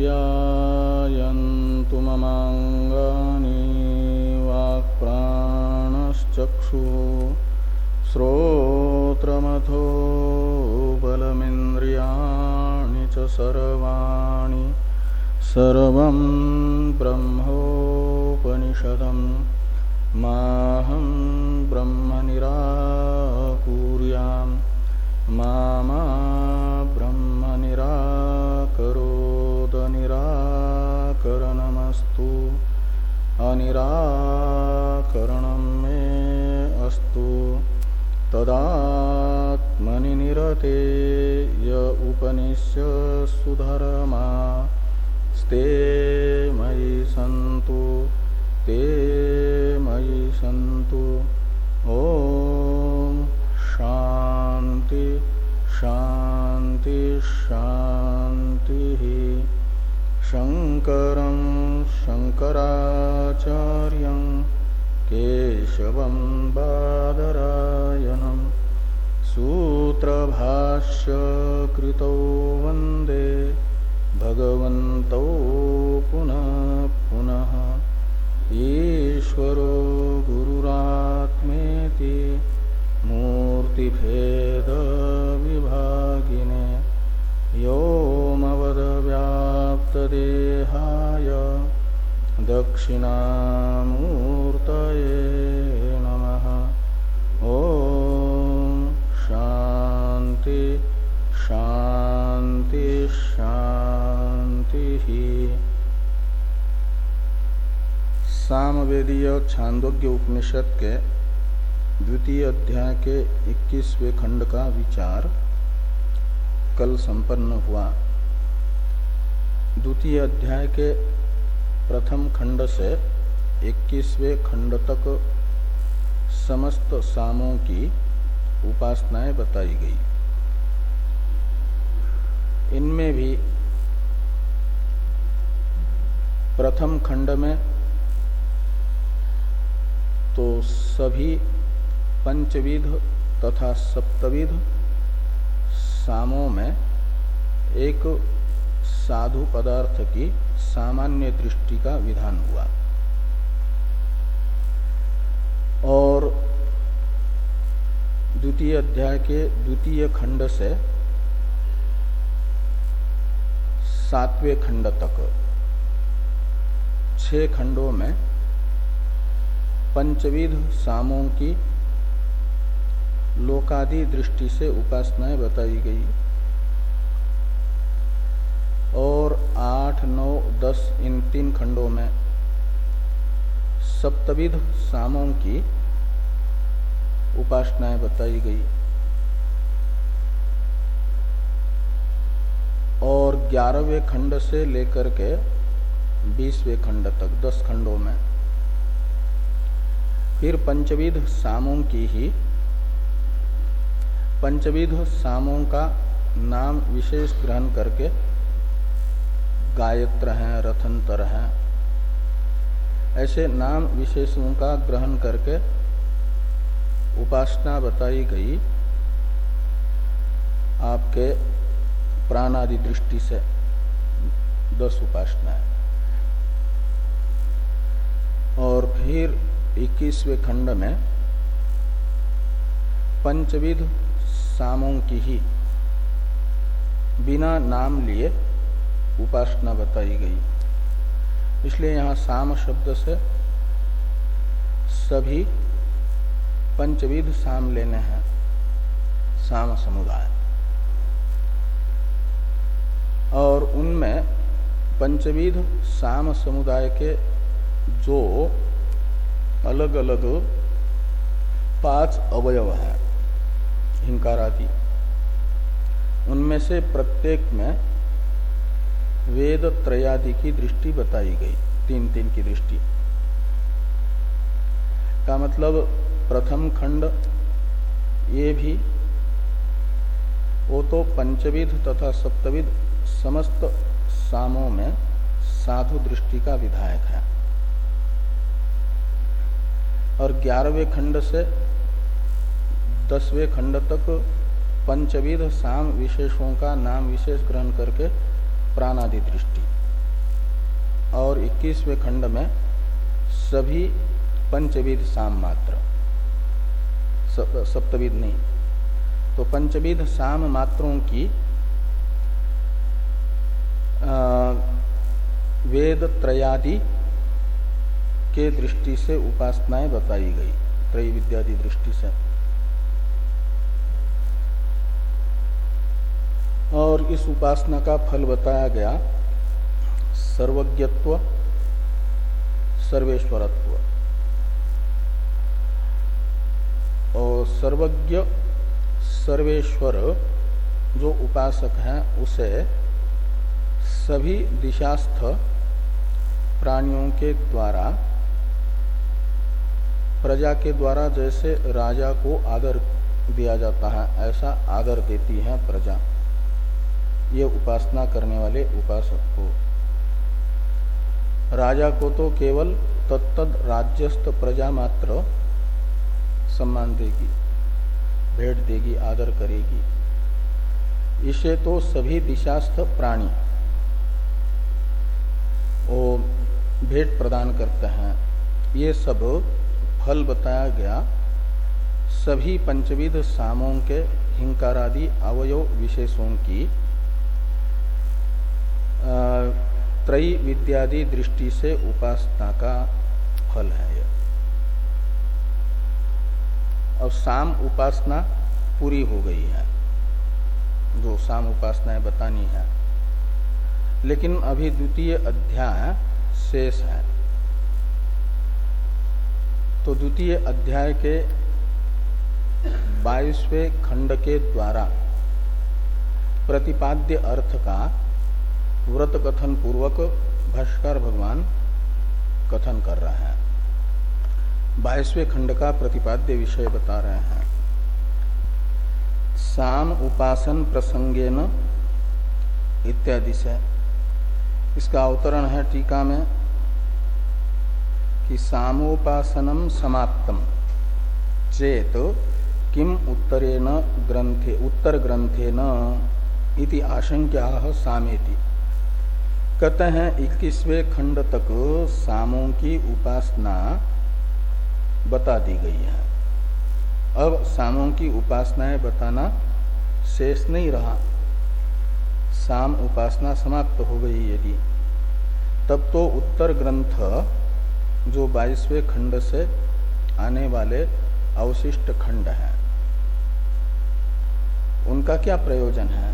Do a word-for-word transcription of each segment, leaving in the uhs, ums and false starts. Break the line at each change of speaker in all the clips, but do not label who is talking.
आप्यायन्तु ममाङ्गानि वाक्प्राणश्चक्षुः श्रोत्रमथो बलमिन्द्रियाणि च सर्वाणि सर्वं ब्रह्मोपनिषदं माहं ब्रह्म निराकुर्यां मा मा ब्रह्म निराकरोद निराकरणमस्तु अनिराकरणं मे अस्तु तदात्मनि निरते य उपनिष्यसु धर्मा स्ते मयि सन्तु ते मयि सन्तु। ओम शांति शांति शांति। शंकरं शंकराचार्यं केशवं बादरायणं सूत्रभाष्य कृतौ वन्दे भगवन्तौ पुनः पुनः। ईश्वरो गुरुरात्मेति मूर्तिभेद विभागिने व्योमवद्व्याप्तदेहाय दक्षिणामूर्तये नमः। ओम शांति शांति शांति। सामवेदीय छांदोग्य उपनिषद के द्वितीय अध्याय के इक्कीसवें खंड का विचार कल संपन्न हुआ। द्वितीय अध्याय के प्रथम खंड से इक्कीसवें खंड तक समस्त सामों की उपासनाएं बताई गई। इनमें भी प्रथम खंड में तो सभी पंचविध तथा सप्तविध सामों में एक साधु पदार्थ की सामान्य दृष्टि का विधान हुआ और द्वितीय अध्याय के द्वितीय खंड से सातवें खंड तक छह खंडों में पंचविध सामों की लोकादि दृष्टि से उपासनाएं बताई गई और आठ नौ दस इन तीन खंडों में सप्तविध सामों की उपासनाएं बताई गई और ग्यारहवें खंड से लेकर के बीसवें खंड तक दस खंडों में फिर पंचविध सामों की ही पंचविध सामों का नाम विशेष ग्रहण करके गायत्र हैं, रथंतर हैं, ऐसे नाम विशेषों का ग्रहण करके उपासना बताई गई आपके प्राणादि दृष्टि से दस उपासनाएं। और फिर इक्कीसवें खंड में पंचविध सामों की ही बिना नाम लिए उपासना बताई गई। इसलिए यहाँ साम शब्द से सभी पंचविध साम लेने हैं, साम समुदाय। और उनमें पंचविध साम समुदाय के जो अलग अलग पांच अवयव हैं हिंकारादि, उनमें से प्रत्येक में वेद त्रयादि की दृष्टि बताई गई, तीन तीन की दृष्टि का मतलब प्रथम खंड ये भी वो तो पंचविध तथा सप्तविध समस्त सामों में साधु दृष्टि का विधायक है और ग्यारहवें खंड से दसवें खंड तक पंचविध साम विशेषों का नाम विशेष ग्रहण करके प्राणादि दृष्टि और इक्कीसवें खंड में सभी पंचविध साम मात्र, सप्तविध नहीं। तो पंचविध साम मात्रों की आ, वेद त्रयादि के दृष्टि से उपासनाएं बताई गई, त्रय विद्यादि दृष्टि से। और इस उपासना का फल बताया गया सर्वज्ञत्व, सर्वेश्वरत्व। और सर्वज्ञ सर्वेश्वर जो उपासक है उसे सभी दिशास्थ प्राणियों के द्वारा, प्रजा के द्वारा जैसे राजा को आदर दिया जाता है ऐसा आदर देती है प्रजा ये उपासना करने वाले उपासक को। राजा को तो केवल तत्तद राज्यस्थ प्रजा मात्र सम्मान देगी, भेंट देगी, आदर करेगी। इसे तो सभी दिशास्थ प्राणी वो भेंट प्रदान करते हैं। ये सब फल बताया गया सभी पंचविध सामों के हिंकारादि अवयव विशेषों की त्रयी विद्यादि दृष्टि से उपासना का फल है यह। अब साम उपासना पूरी हो गई है, जो साम उपासनाएं बतानी है, लेकिन अभी द्वितीय अध्याय शेष है। तो द्वितीय अध्याय के बाईसवें खंड के द्वारा प्रतिपाद्य अर्थ का व्रत कथन पूर्वक भाष्कर भगवान कथन कर रहे हैं। बाईसवें खंड का प्रतिपाद्य विषय बता रहे हैं। साम उपासन प्रसंगेन इत्यादि से इसका अवतरण है टीका में कि सामोपासनम समाप्तम चेत किम उत्तरेण ग्रंथे उत्तर ग्रंथेन इति आशंक्याः सामेति। कहते हैं इक्कीसवें खंड तक सामों की उपासना बता दी गई है। अब सामों की उपासनाएं बताना शेष नहीं रहा, साम उपासना समाप्त हो गई यदि, तब तो उत्तर ग्रंथ जो बाईसवें खंड से आने वाले अवशिष्ट खंड हैं उनका क्या प्रयोजन है,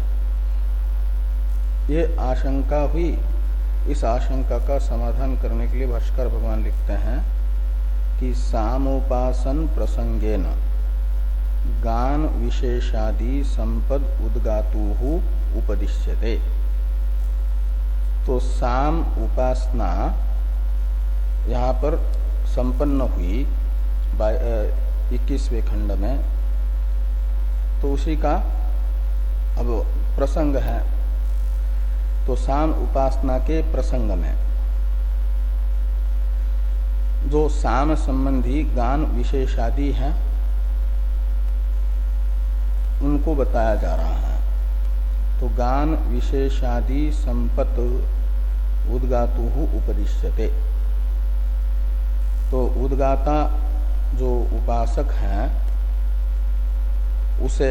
ये आशंका हुई। इस आशंका का समाधान करने के लिए भाष्कर भगवान लिखते हैं कि सामोपासन प्रसंगेन गान विशेषादि संपद उद्गातुहु उपदिश्यते। तो साम उपासना यहाँ पर संपन्न हुई इक्कीसवें खंड में, तो उसी का अब प्रसंग है। तो साम उपासना के प्रसंग में जो साम संबंधी गान विशेषादि हैं उनको बताया जा रहा है। तो गान विशेषादि संपत उद्गातुहु उपदिश्यते। तो उद्गाता जो उपासक हैं उसे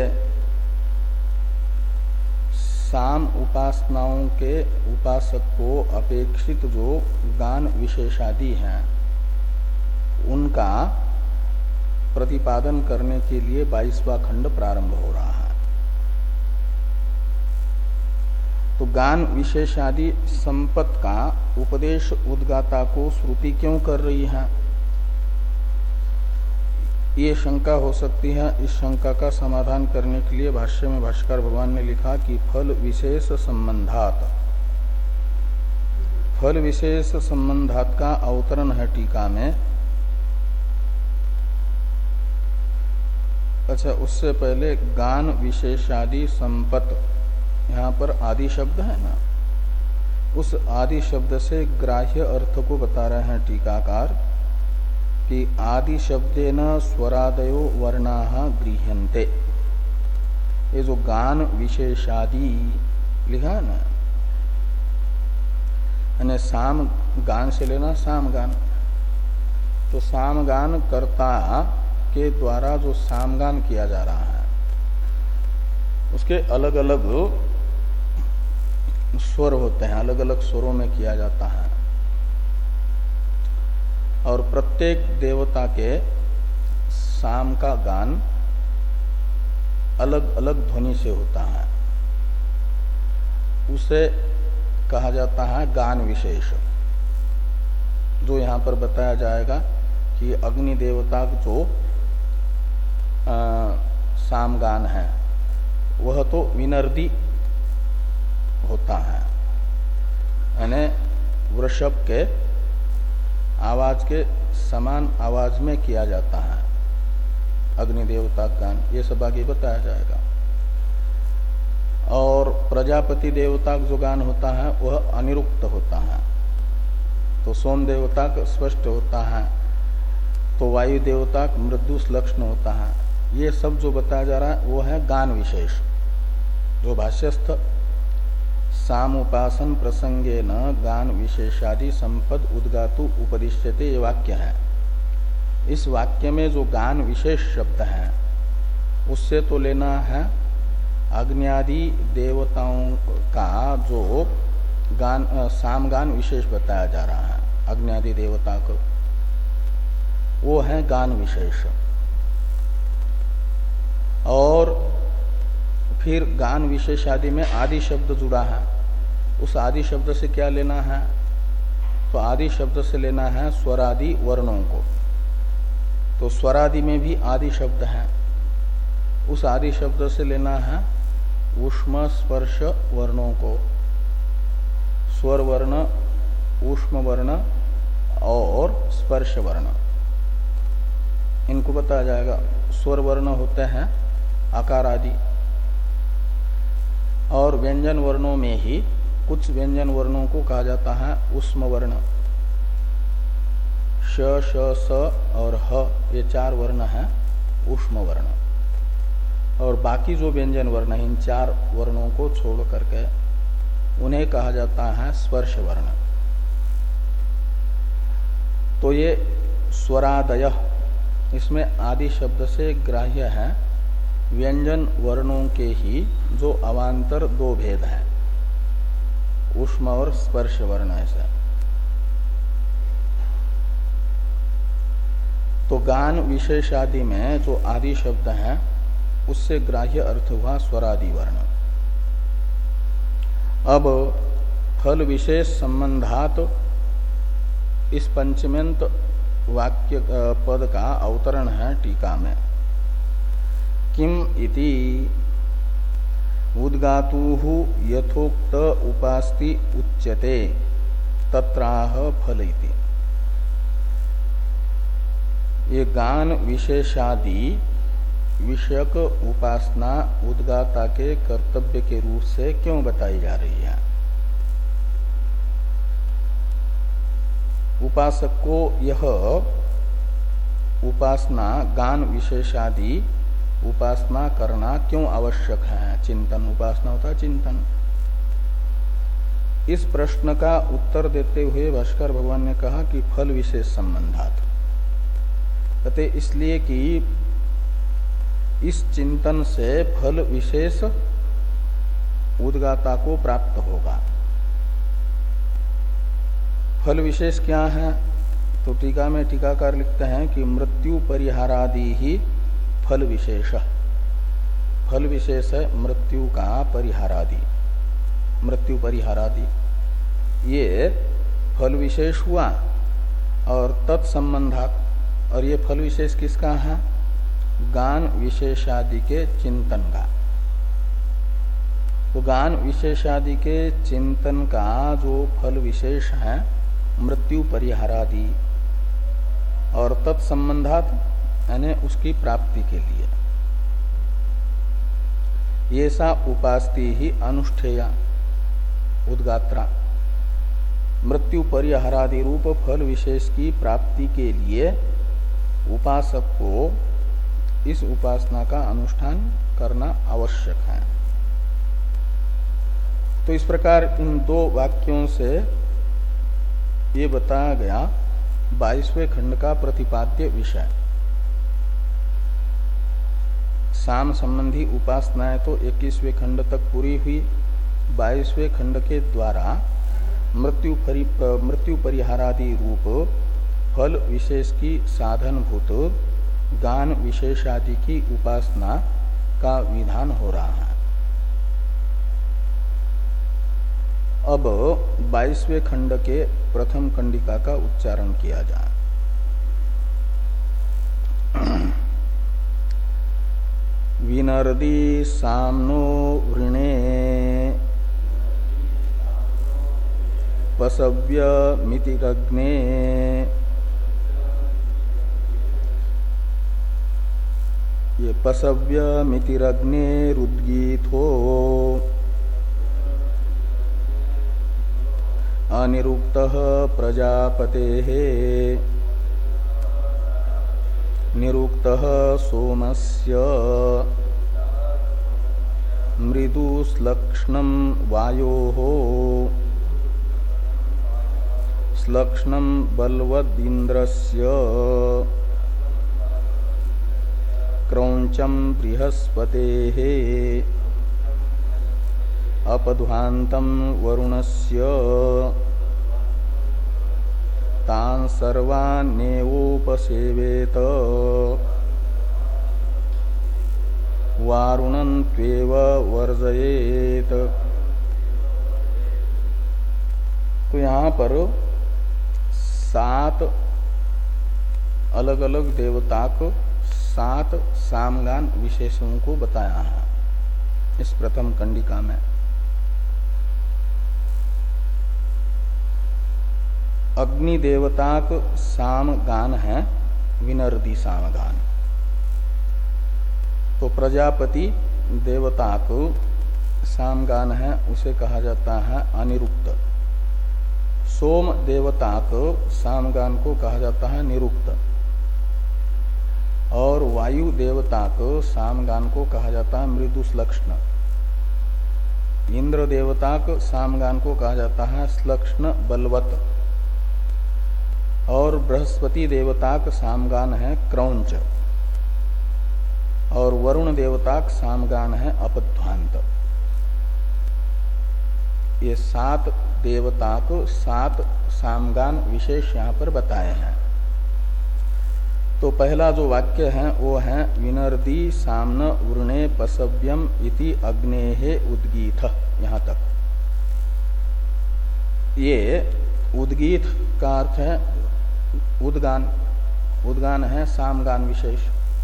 साम उपासनाओं के उपासक को अपेक्षित जो गान विशेषादि हैं उनका प्रतिपादन करने के लिए बाईसवां खंड प्रारंभ हो रहा है। तो गान विशेषादि संपत का उपदेश उद्गाता को श्रुति क्यों कर रही है, ये शंका हो सकती है। इस शंका का समाधान करने के लिए भाष्य में भाष्कर भगवान ने लिखा कि फल विशेष संबंधात, फल विशेष संबंधात का अवतरण है टीका में। अच्छा, उससे पहले गान विशेषादि संपत, यहाँ पर आदि शब्द है ना, उस आदि शब्द से ग्राह्य अर्थ को बता रहे हैं टीकाकार कि आदि शब्देन स्वरादयो वर्णाः गृह्यन्ते। ये जो गान विशेषादि लिखा है ना, यानी साम गान से लेना सामगान। तो सामगान कर्ता के द्वारा जो सामगान किया जा रहा है उसके अलग अलग स्वर होते हैं, अलग अलग स्वरों में किया जाता है। और प्रत्येक देवता के साम का गान अलग अलग ध्वनि से होता है, उसे कहा जाता है गान विशेष। जो यहाँ पर बताया जाएगा कि अग्नि देवता जो आ, सामगान है वह तो विनर्दी होता है, यानी वृषभ के आवाज के समान आवाज में किया जाता है अग्नि देवता गान। ये सब आगे बताया जाएगा। और प्रजापति देवता जो गान होता है वह अनिरुक्त होता है। तो सोम देवता स्पष्ट होता है, तो वायु देवता मृदु लक्षण होता है। ये सब जो बताया जा रहा है वो है गान विशेष। जो भाष्यस्थ सामुपासन प्रसंगे न गान विशेषादि संपद उद्गातु उपदिश्यते ये वाक्य है। इस वाक्य में जो गान विशेष शब्द है उससे तो लेना है अग्न्यादि देवताओं का जो गान सामगान विशेष बताया जा रहा है, अग्न्यादि देवता को, वो है गान विशेष। और फिर गान विशेष आदि में आदि शब्द जुड़ा है, उस आदि शब्द से क्या लेना है? तो आदि शब्द से लेना है स्वरादि वर्णों को। तो स्वरादि में भी आदि शब्द है, उस आदि शब्द से लेना है ऊष्म स्पर्श वर्णों को। स्वर वर्ण, ऊष्म वर्ण और स्पर्श वर्ण, इनको बताया जाएगा। स्वर वर्ण होते हैं आकार आदि, और व्यंजन वर्णों में ही कुछ व्यंजन वर्णों को कहा जाता है ऊष्म वर्ण। श, श, स और ह ये चार वर्ण हैं ऊष्म वर्ण। और बाकी जो व्यंजन वर्ण है इन चार वर्णों को छोड़ करके उन्हें कहा जाता है स्पर्श वर्ण। तो ये स्वरादय, इसमें आदि शब्द से ग्राह्य है व्यंजन वर्णों के ही जो अवान्तर दो भेद हैं, ऊष्म और स्पर्श वर्ण। ऐसा तो गान विशेष आदि में जो आदि शब्द है उससे ग्राह्य अर्थ हुआ स्वरादि वर्ण। अब फल विशेष संबंधात इस पंचमेंत वाक्य पद का अवतरण है टीका में। किम इति उद्गातुः यथोक्त उपास्ति उच्यते तत्राह फल इति। ये गान विशेषादि विषयक उपासना उद्गाता के कर्तव्य के रूप से क्यों बताई जा रही है? उपासक को यह उपासना गान विशेषादि उपासना करना क्यों आवश्यक है? चिंतन, उपासना होता है चिंतन। इस प्रश्न का उत्तर देते हुए भास्कर भगवान ने कहा कि फल विशेष संबंधात, कहते इसलिए कि इस चिंतन से फल विशेष उद्गाता को प्राप्त होगा। फल विशेष क्या है? तो टीका में टीकाकार लिखते हैं कि मृत्यु परिहारादि ही फल विशेष। फल विशेष है मृत्यु का परिहारादि, मृत्यु परिहारादि ये फल विशेष हुआ। और तत्संबंधात, और ये फल विशेष किसका है? गान विशेषादि के चिंतन का। तो गान विशेषादि के चिंतन का जो फल विशेष है मृत्यु परिहारादि, और तत्संबंधात यानी उसकी प्राप्ति के लिए। ये सा उपास्ति ही अनुष्ठेया उद्गात्रा। मृत्यु परिहारादि रूप फल विशेष की प्राप्ति के लिए उपासक को इस उपासना का अनुष्ठान करना आवश्यक है। तो इस प्रकार इन दो वाक्यों से ये बताया गया बाईसवें खंड का प्रतिपाद्य विषय। साम संबंधी उपासनाएं तो इक्कीसवें खंड तक पूरी हुई। बाईसवें खंड के द्वारा मृत्यु परि मृत्यु परिहारादि रूप फल विशेष की साधनभूत गान विशेषादि की उपासना का विधान हो रहा है। अब बाईसवें खंड के प्रथम कंडिका का उच्चारण किया जाए। विनर्दी सामनो वृणे पसव्य मितिरग्ने ये पसव्य मितिरग्ने रुद्गीथो अनिरुक्तः प्रजापतेः निरुक्तः सोमस्य मृदुश्लक्ष्णं वायोः श्लक्ष्णं बलवदिन्द्रस्य क्रौञ्चं बृहस्पतेः अपध्वान्तं वरुणस्य तान् सर्वान्नेवोपसेवेत वारुणं त्वेव वर्जयेत। तो यहाँ पर सात अलग अलग देवता को सात सामगान विशेषों को बताया है इस प्रथम कंडिका में। अग्नि देवताक सामगान है विनर्दी सामगान। तो प्रजापति देवताक सामगान है उसे कहा जाता है अनिरुक्त। सोम देवताक सामगान को कहा जाता है निरुक्त। और वायु देवताक सामगान को कहा जाता है मृदुश्लक्ष्ण। इंद्र देवताक सामगान को कहा जाता है श्लक्ष्ण बलवत। और बृहस्पति देवताक सामगान है क्रौंच। और वरुण देवताक सामगान है अपध्वांत। ये सात देवता को सात सामगान विशेष यहाँ पर बताए हैं। तो पहला जो वाक्य है वो है विनर्दी सामन वृणे पसव्यम इति अग्नेहे उद्गीत। यहाँ तक ये उद्गीत का अर्थ है उद्गान। उद्गान है सामगान विशेष।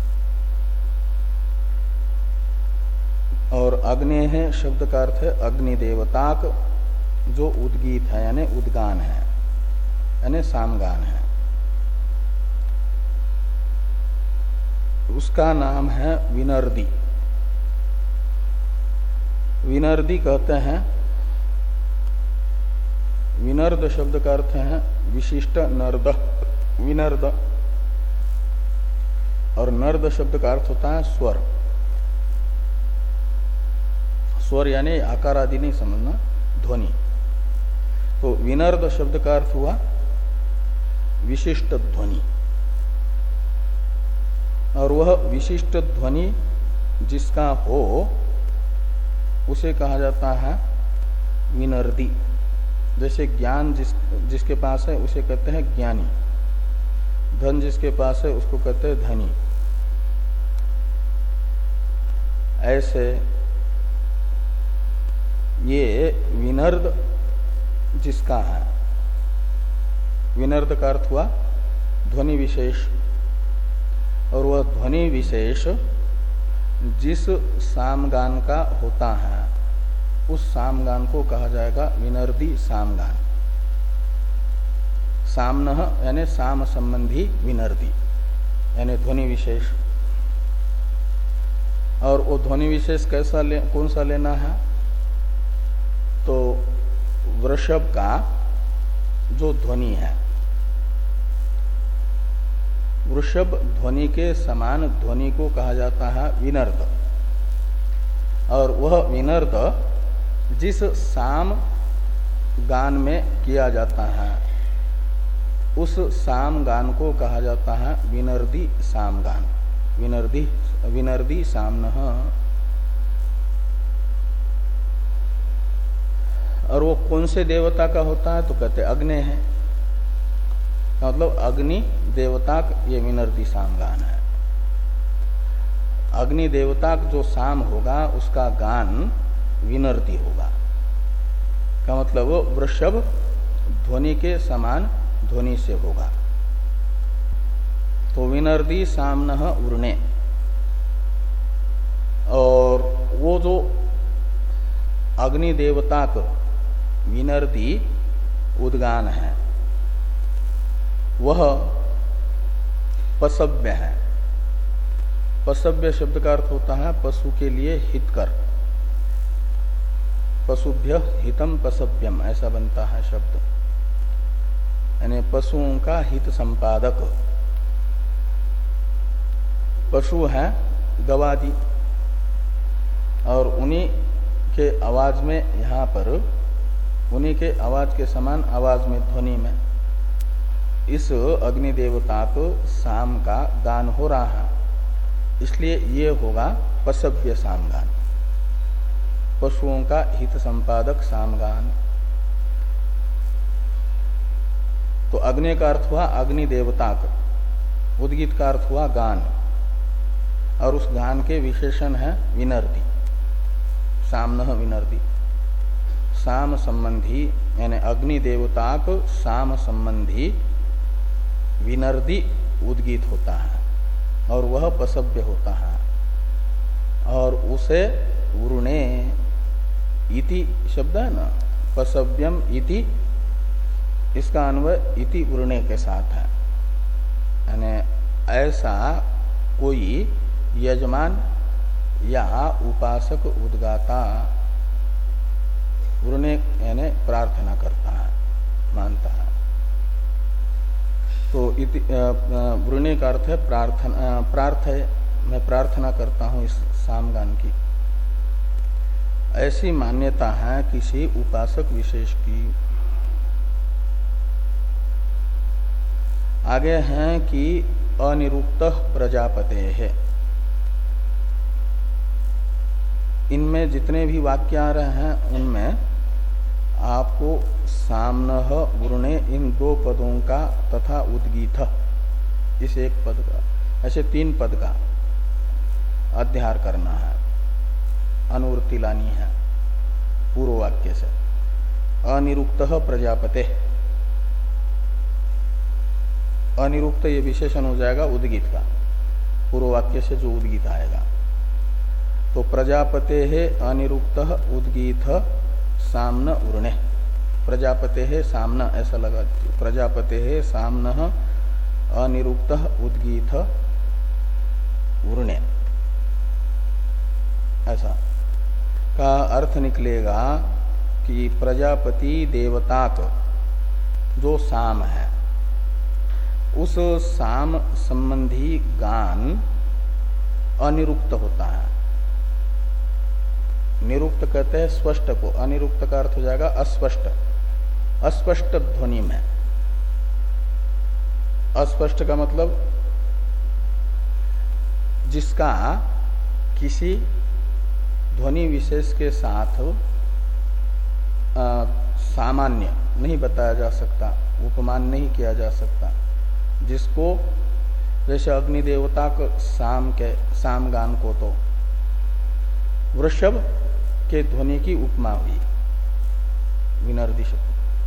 और अग्नेह शब्द का अर्थ है अग्नि देवताक जो उद्गीत है यानी उद्गान है यानी सामगान है। उसका नाम है विनर्दी। विनर्दी कहते हैं, विनर्द शब्द का अर्थ है विशिष्ट नर्द। विनर्द और नर्द शब्द का अर्थ होता है स्वर। स्वर यानी आकार आदि नहीं समझना, ध्वनि। तो विनर्द शब्द का अर्थ हुआ विशिष्ट ध्वनि। और वह विशिष्ट ध्वनि जिसका हो उसे कहा जाता है विनर्दी। जैसे ज्ञान जिस जिसके पास है उसे कहते हैं ज्ञानी। धन जिसके पास है उसको कहते हैं धनी। ऐसे ये विनर्द जिसका है, विनर्द का अर्थ हुआ ध्वनि विशेष। और वह ध्वनि विशेष जिस सामगान का होता है उस सामगान को कहा जाएगा विनर्दी सामगान। सामनः यानी साम संबंधी विनर्दी यानी ध्वनि विशेष। और वो ध्वनि विशेष कैसा ले, कौन सा लेना है? तो वृषभ का जो ध्वनि है, वृषभ ध्वनि के समान ध्वनि को कहा जाता है विनर्द। और वह विनर्द जिस साम गान में किया जाता है उस साम गान को कहा जाता है विनर्दी साम गान। विनर्दी विनर्दी सामनः। और वो कौन से देवता का होता है? तो कहते अग्नि है, मतलब अग्नि देवता ये विनर्दी साम गान है। अग्नि देवता जो साम होगा उसका गान विनर्दी होगा, का मतलब वो वृषभ ध्वनि के समान ध्वनि से होगा। तो विनर्दी सामनः उर्णे। और वो जो अग्नि देवता का विनर्दी उद्गान है वह पसव्य है। पसव्य शब्द का अर्थ होता है पशु के लिए हितकर। पशुभ्य हितम पसव्यम ऐसा बनता है शब्द, यानी पशुओं का हित संपादक। पशु है गवादि और उन्हीं के आवाज में, यहाँ पर उन्हीं के आवाज के समान आवाज में ध्वनि में इस अग्नि देवता को साम का गान हो रहा है, इसलिए ये होगा पसव्य सामगान, पशुओं का हित संपादक सामगान। तो अग्नि का अर्थ हुआ अग्नि देवता का, उद्गीत का अर्थ हुआ गान, और उस गान के विशेषण है विनर्दी, सामनः विनर्दी। साम संबंधी यानी अग्नि देवता को साम संबंधी विनर्दी उद्गीत होता है और वह पसव्य होता है, और उसे उर्णे इति शब्द है ना, पसव्यम इति, इसका अन्वय इति उर्णे के साथ है। यानी ऐसा कोई यजमान या उपासक उद्गाता उर्णे यानी प्रार्थना करता है, मानता है। तो इति उर्णे का अर्थ है प्रार्थना, प्रार्थ है, मैं प्रार्थना करता हूं इस सामगान की, ऐसी मान्यता है किसी उपासक विशेष की। आगे हैं कि अनिरुक्तः प्रजापते है। इनमें जितने भी वाक्य आ रहे हैं उनमें आपको सामनः उर्णे इन दो पदों का तथा उद्गीत इस एक पद का, ऐसे तीन पद का अध्यार करना है, अनुवृत्ति लानी है पूर्व वाक्य से। अनिरुक्तः प्रजापते, अनिरुक्त ये विशेषण हो जाएगा उद्गीत का, पूर्व वाक्य से जो उद्गीत आएगा। तो प्रजापते है अनिरुक्तः उद्गीत सामन उर्णे, प्रजापते है सामना ऐसा लगा, प्रजापते है सामन अनिरुक्तः उद्गीत उर्णे, ऐसा का अर्थ निकलेगा कि प्रजापति देवता का जो साम है उस साम संबंधी गान अनिरुक्त होता है। निरुक्त कहते हैं स्पष्ट को, अनिरुक्त का अर्थ हो जाएगा अस्पष्ट, अस्पष्ट ध्वनि में। अस्पष्ट का मतलब जिसका किसी ध्वनि विशेष के साथ आ, सामान्य नहीं बताया जा सकता, उपमान नहीं किया जा सकता, जिसको जैसे अग्नि देवता को साम के साम गान को तो वृषभ के ध्वनि की उपमा हुई विनर्दी शब्द।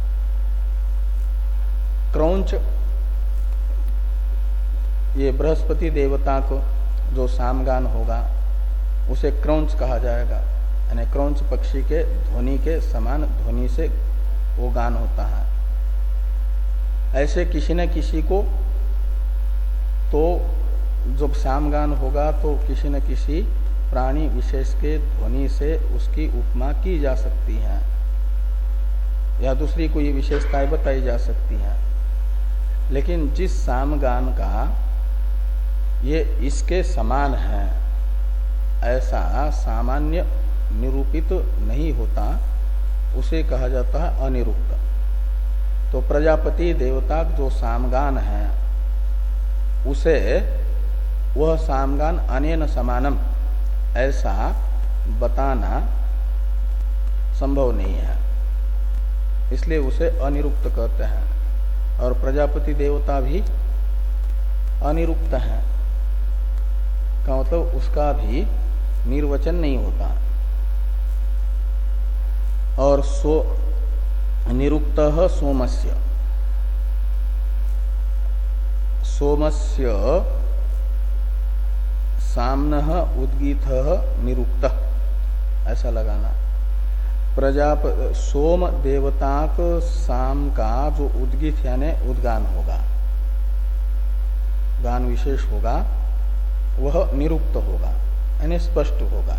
क्रौंच ये बृहस्पति देवता को जो सामगान होगा उसे क्रौंच कहा जाएगा, यानी क्रौंच पक्षी के ध्वनि के समान ध्वनि से वो गान होता है। ऐसे किसी न किसी को तो जब सामगान होगा तो किसी न किसी प्राणी विशेष के ध्वनि से उसकी उपमा की जा सकती है या दूसरी कोई विशेषताएं बताई जा सकती है। लेकिन जिस सामगान का ये इसके समान है ऐसा सामान्य निरूपित नहीं होता उसे कहा जाता है अनिरुक्त। तो प्रजापति देवता जो सामगान है उसे वह सामगान अनेन समानम ऐसा बताना संभव नहीं है, इसलिए उसे अनिरुक्त कहते हैं। और प्रजापति देवता भी अनिरुक्त है का मतलब उसका भी निर्वचन नहीं होता। और सो निरुक्तः सोमस्य, सोमस्य साम्नः उद्गीतः निरुक्तः ऐसा लगाना। प्रजाप सोम देवताक साम का जो उद्गीत यानी उद्गान होगा, गान विशेष होगा, वह निरुक्त होगा यानी स्पष्ट होगा।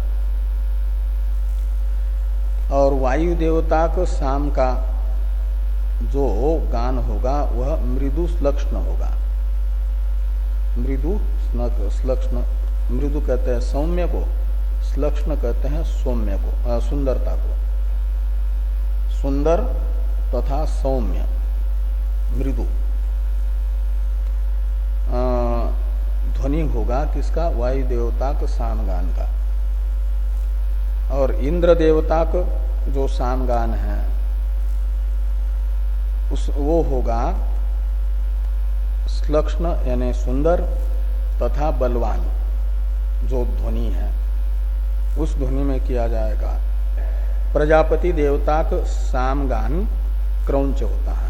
और वायु देवताक साम का जो गान होगा वह मृदु श्लक्ष्ण होगा। मृदु श्लक्ष्ण, मृदु कहते हैं सौम्य को, श्लक्ष्ण कहते हैं सौम्य को, सुंदरता को। सुंदर तथा सौम्य मृदु ध्वनि होगा किसका? वायु देवता का सामगान का। और इंद्र देवता का जो सामगान है उस वो होगा श्लक्ष्ण यानी सुंदर तथा बलवान जो ध्वनि है उस ध्वनि में किया जाएगा। प्रजापति देवता का सामगान क्रौंच होता है।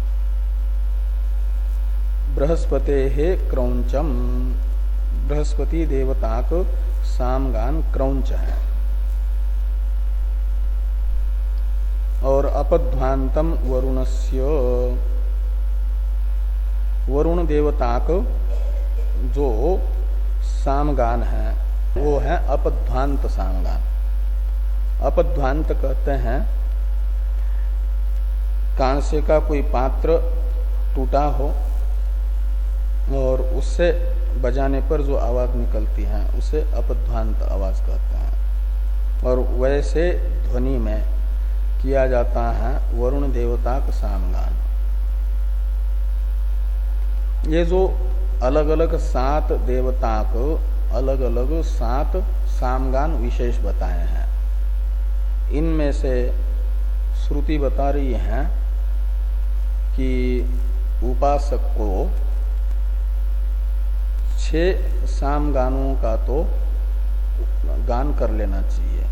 बृहस्पते है क्रौंचम, बृहस्पति देवता का सामगान क्रौंच है। और अपध्वांतम वरुणस्य, वरुण देवता का जो सामगान है वो है अपध्वांत सामगान। अपध्वांत कहते हैं कांसे का कोई पात्र टूटा हो और उससे बजाने पर जो आवाज निकलती है उसे अपध्वांत आवाज कहते हैं। और वैसे ध्वनि में किया जाता है वरुण देवता का सामगान। ये जो अलग अलग सात देवता को अलग अलग सात सामगान विशेष बताए हैं, इनमें से श्रुति बता रही है कि उपासक को छह सामगानों का तो गान कर लेना चाहिए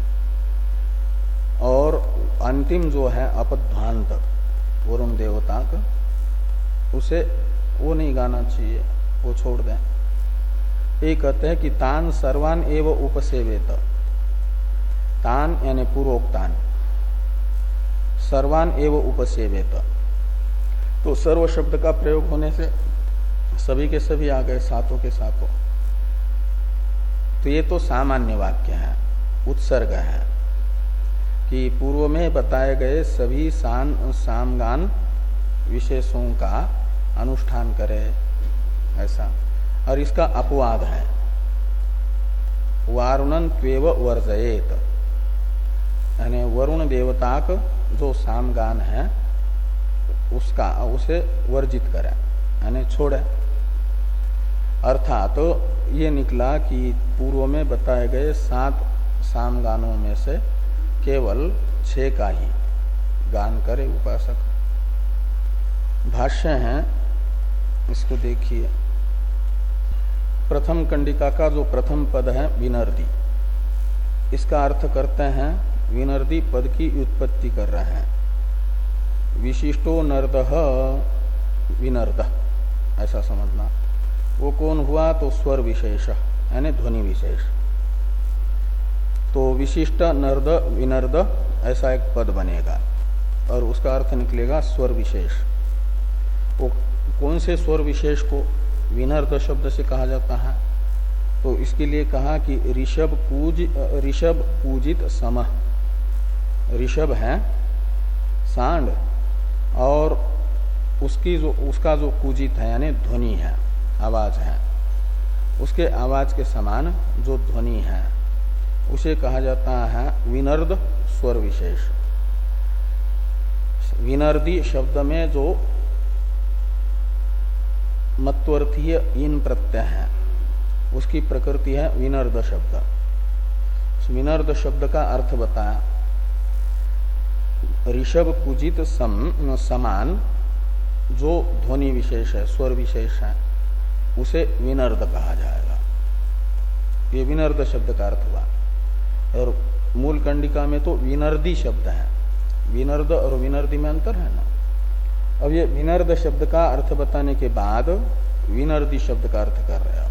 और अंतिम जो है अपध्वांत वरुण देवता का उसे वो नहीं गाना चाहिए, वो छोड़ दें। ये कहते हैं कि तान सर्वान एव उपसेवेत, तान यानी पूर्वोक्तान, सर्वान एव उपसेवेत। तो सर्व शब्द का प्रयोग होने से सभी के सभी आ गए, सातों के सातों। तो ये तो सामान्य वाक्य है, उत्सर्ग है कि पूर्व में बताए गए सभी सान सामगान विशेषों का अनुष्ठान करे ऐसा। और इसका अपवाद है वारुणन त्वेव वर्जयेत, यानी वरुण देवता का जो सामगान है उसका उसे वर्जित करे यानी छोड़े। अर्थात तो ये निकला कि पूर्व में बताए गए सात सामगानों में से केवल छह का ही गान करे उपासक। भाष्य है, इसको देखिए। प्रथम कंडिका का जो प्रथम पद है विनर्दी, इसका अर्थ करते हैं विनर्दी पद की उत्पत्ति कर रहे हैं। विशिष्टो नर्दः विनर्दः ऐसा समझना। वो कौन हुआ? तो स्वर विशेष यानी ध्वनि विशेष। तो विशिष्ट नर्द विनर्द ऐसा एक पद बनेगा और उसका अर्थ निकलेगा स्वर विशेष। वो कौन से स्वर विशेष को विनर्द शब्द से कहा जाता है? तो इसके लिए कहा कि ऋषभ पूज ऋषभ पूजित समः, ऋषभ है सांड और उसकी जो उसका जो पूजित है यानी ध्वनि है, आवाज है, उसके आवाज के समान जो ध्वनि है उसे कहा जाता है विनर्द स्वर विशेष। विनर्दी शब्द में जो मत्वर्थीय इन प्रत्यय है उसकी प्रकृति है विनर्द शब्द। उस विनर्द शब्द का अर्थ बताया, ऋषभ कुजित सम, समान जो ध्वनि विशेष है, स्वर विशेष है, उसे विनर्द कहा जाएगा। ये विनर्द शब्द का अर्थ हुआ। और मूल कंडिका में तो विनर्दी शब्द है, विनर्द और विनर्दी में अंतर है ना। अब ये विनर्द शब्द का अर्थ बताने के बाद विनर्दी शब्द का अर्थ कर रहे हैं।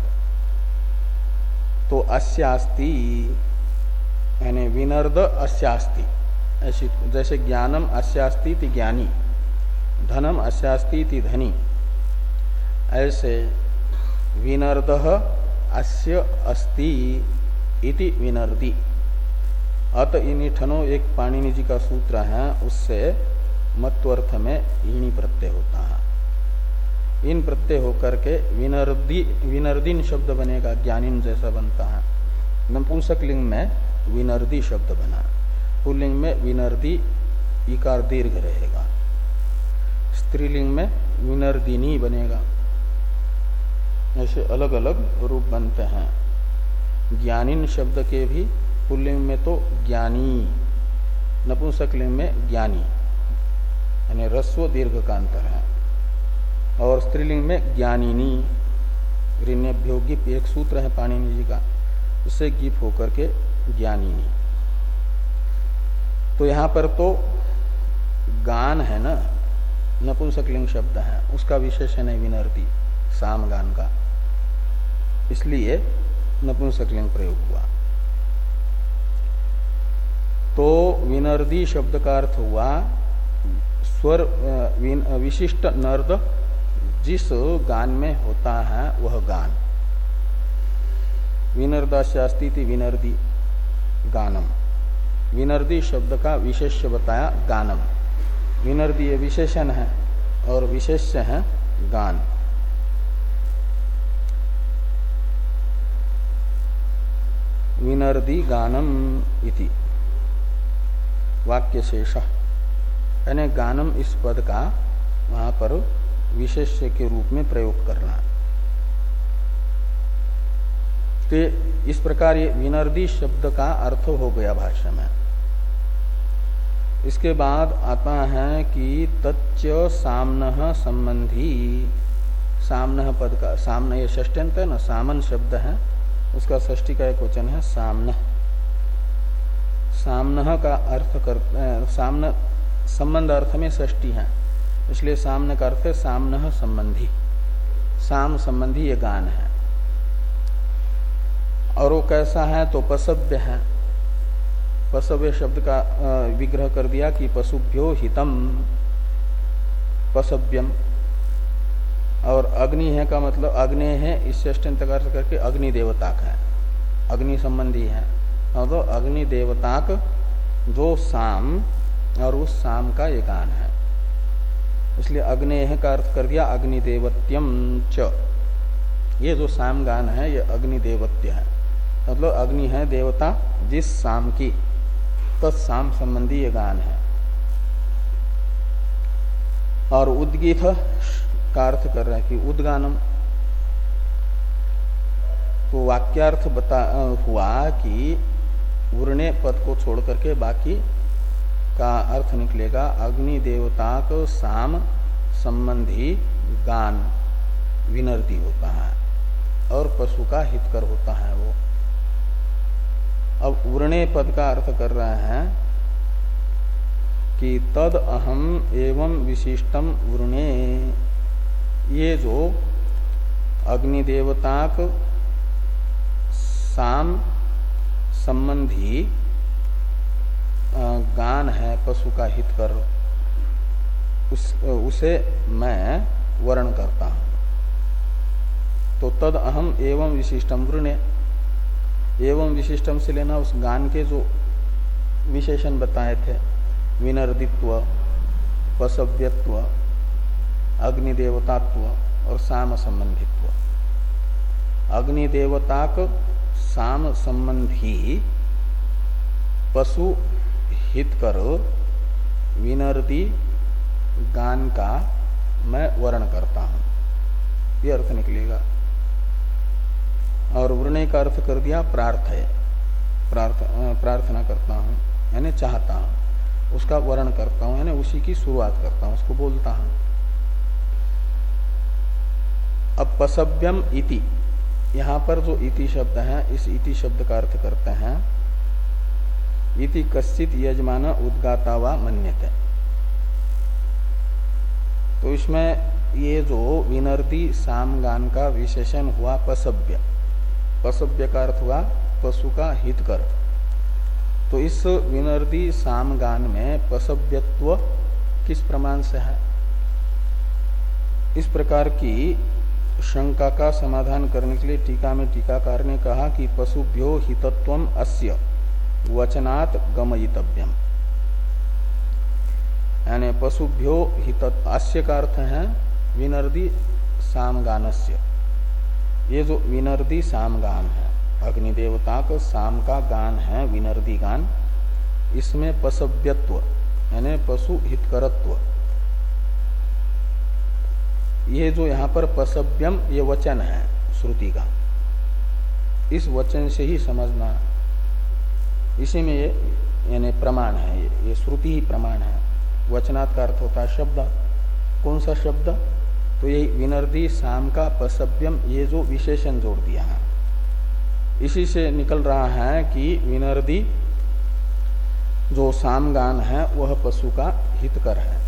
तो अस्यास्ति यानी विनर्द अस्यास्ति, ऐसी जैसे ज्ञानम अस्यास्ति ति ज्ञानी, धनम अस्यास्ति ति धनी, ऐसे विनर्द अस्य अस्ति इति विनर्दी। अत इनिठनो एक पाणिनि जी का सूत्र है, उससे मत्वर्थ में ईणी प्रत्यय होता है। इन प्रत्यय होकर के विनर्दी विनर्दीन शब्द बनेगा, ज्ञानिन जैसा बनता है। नपुंसक लिंग में विनर्दी शब्द बना, पुल्लिंग में विनर्दी इकार दीर्घ रहेगा, स्त्रीलिंग में विनर्दिनी बनेगा। ऐसे अलग अलग रूप बनते हैं। ज्ञानिन शब्द के भी पुल्लिंग में तो ज्ञानी, नपुंसक लिंग में ज्ञानी, यानी रस्व दीर्घ का अंतर है। और स्त्रीलिंग में ज्ञानिनी, ऋण्यभ्यो गिप एक सूत्र है पाणिनि जी का, उससे गिप होकर के ज्ञानिनी। तो यहां पर तो गान है ना, नपुंसक लिंग शब्द है, उसका विशेषण है विनर्दी, साम गान का, इसलिए नपुंसक लिंग प्रयोग हुआ। तो विनर्दी शब्द का अर्थ हुआ स्वर विशिष्ट नर्द, जिस गान में होता है वह गान। विनर्दास्यास्ति विनर्दी गानम, विनर्दी शब्द का विशेष्य बताया गानम। विनर्दी ये विशेषण है और विशेष्य है गान। विनर्दी गानम इति वाक्य शेष, यानी गानम इस पद का वहां पर विशेष्य के रूप में प्रयोग करना। तो इस प्रकार ये विनर्दी शब्द का अर्थ हो गया भाष्य में। इसके बाद आता है कि तच्च सामनः संबंधी, सामनः पद का, सामन ये षष्ट्यंत है ना, सामन शब्द है, उसका षष्ठी का एक वचन है सामनः। सामनः का अर्थ कर, सामन संबंध अर्थ में षष्ठी है, इसलिए सामने का अर्थ है सामनः संबंधी, साम संबंधी ये गान है। और वो कैसा है तो पसव्य है। पसव्य शब्द का विग्रह कर दिया कि पशुभ्यो हितम पसव्यम। और अग्नि है का मतलब अग्नि है, इस षष्ठ्यंत का अर्थ करके अग्नि देवताक है, अग्नि संबंधी है। तो अग्नि देवताक जो साम, और उस साम का ये गान है, इसलिए अग्नेय का अर्थ कर दिया अग्निदेवत्यम च। ये जो साम गान है ये अग्निदेवत्य है, मतलब अग्नि है देवता जिस साम की, तत्साम संबंधी ये गान है। और उद्गीत का अर्थ कर रहा है कि उद्गानम। तो वाक्यार्थ बता हुआ कि उर्णे पद को छोड़ करके बाकी का अर्थ निकलेगा अग्नि देवता को साम संबंधी गान विनर्दी होता है और पशु का हितकर होता है वो। अब उर्णे पद का अर्थ कर रहे हैं कि तद अहम एवं विशिष्टम उर्णे, ये जो अग्निदेवताक साम संबंधी गान है पशु का हितकर, उस उसे मैं वर्ण करता हूं। तो तद अहम एवं विशिष्टम वृणे, एवं विशिष्टम से लेना उस गान के जो विशेषण बताए थे, विनर्दित्व, पशव्यत्व, अग्निदेवतात्व और साम संबंधित्व। अग्निदेवताक साम संबंधी पशु हितकर विनर्दी गान का मैं वर्ण करता हूं, ये अर्थ निकलेगा। और वृणे का अर्थ कर दिया प्रार्थय, प्रार्थ, प्रार्थना करता हूं यानी चाहता हूं, उसका वर्ण करता हूं यानी उसी की शुरुआत करता हूं, उसको बोलता हूं। अब पसव्यम इति, यहां पर जो इति शब्द है, इस इति शब्द का अर्थ करते हैं इति कश्चित यजमान उद्गाता वा मन्यते। तो इसमें ये जो विनर्दी सामगान का विशेषण हुआ पसव्य, पसव्य का अर्थ हुआ पशु का हितकर। तो इस विनर्दी सामगान में पसव्यत्व किस प्रमाण से है? इस प्रकार की शंका का समाधान करने के लिए टीका में टीकाकार ने कहा कि पशुभ्यो हितत्वम अस्य वचनात् गमयितव्यम, यानी पशुभ्यो हित अस्य का अर्थ है विनर्दी सामगानस्य। ये जो विनर्दी सामगान है, अग्निदेवता का साम का गान है विनर्दी गान, इसमें पसव्यत्व यानी पशु हितकरत्व, ये जो यहाँ पर पसव्यम ये वचन है श्रुति का, इस वचन से ही समझना, इसी में ये यानी प्रमाण है, ये, ये श्रुति ही प्रमाण है। वचनात् का अर्थ होता है शब्द। कौन सा शब्द? तो यही विनर्दी साम का पसव्यम, ये जो विशेषण जोड़ दिया है, इसी से निकल रहा है कि विनर्दी जो सामगान है वह पशु का हितकर है।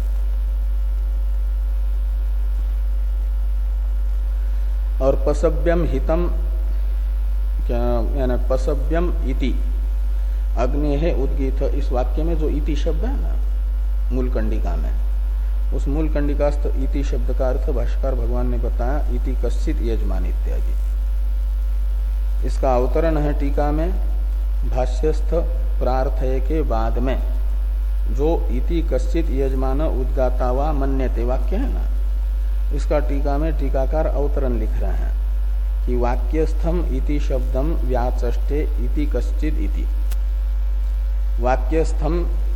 और पसव्यम हितम क्या यानी पसव्यम इति अग्नेहे उद्गीत, इस वाक्य में जो इति शब्द है ना मूल कंडिका में, उस मूल कंडिकास्थ इति शब्द का अर्थ भाष्यकार भगवान ने बताया इति कश्चित यजमान इत्यादि। इसका अवतरण है टीका में, भाष्यस्थ प्रार्थय के बाद में जो इति कश्चित यजमान उद्गाता वा मन्यते वाक्य है ना, इसका टीका में टीकाकार अवतरण लिख रहे हैं कि वाक्यस्थम इति शब्दम व्याचष्टे इति कश्चित इति। वाक्यस्थम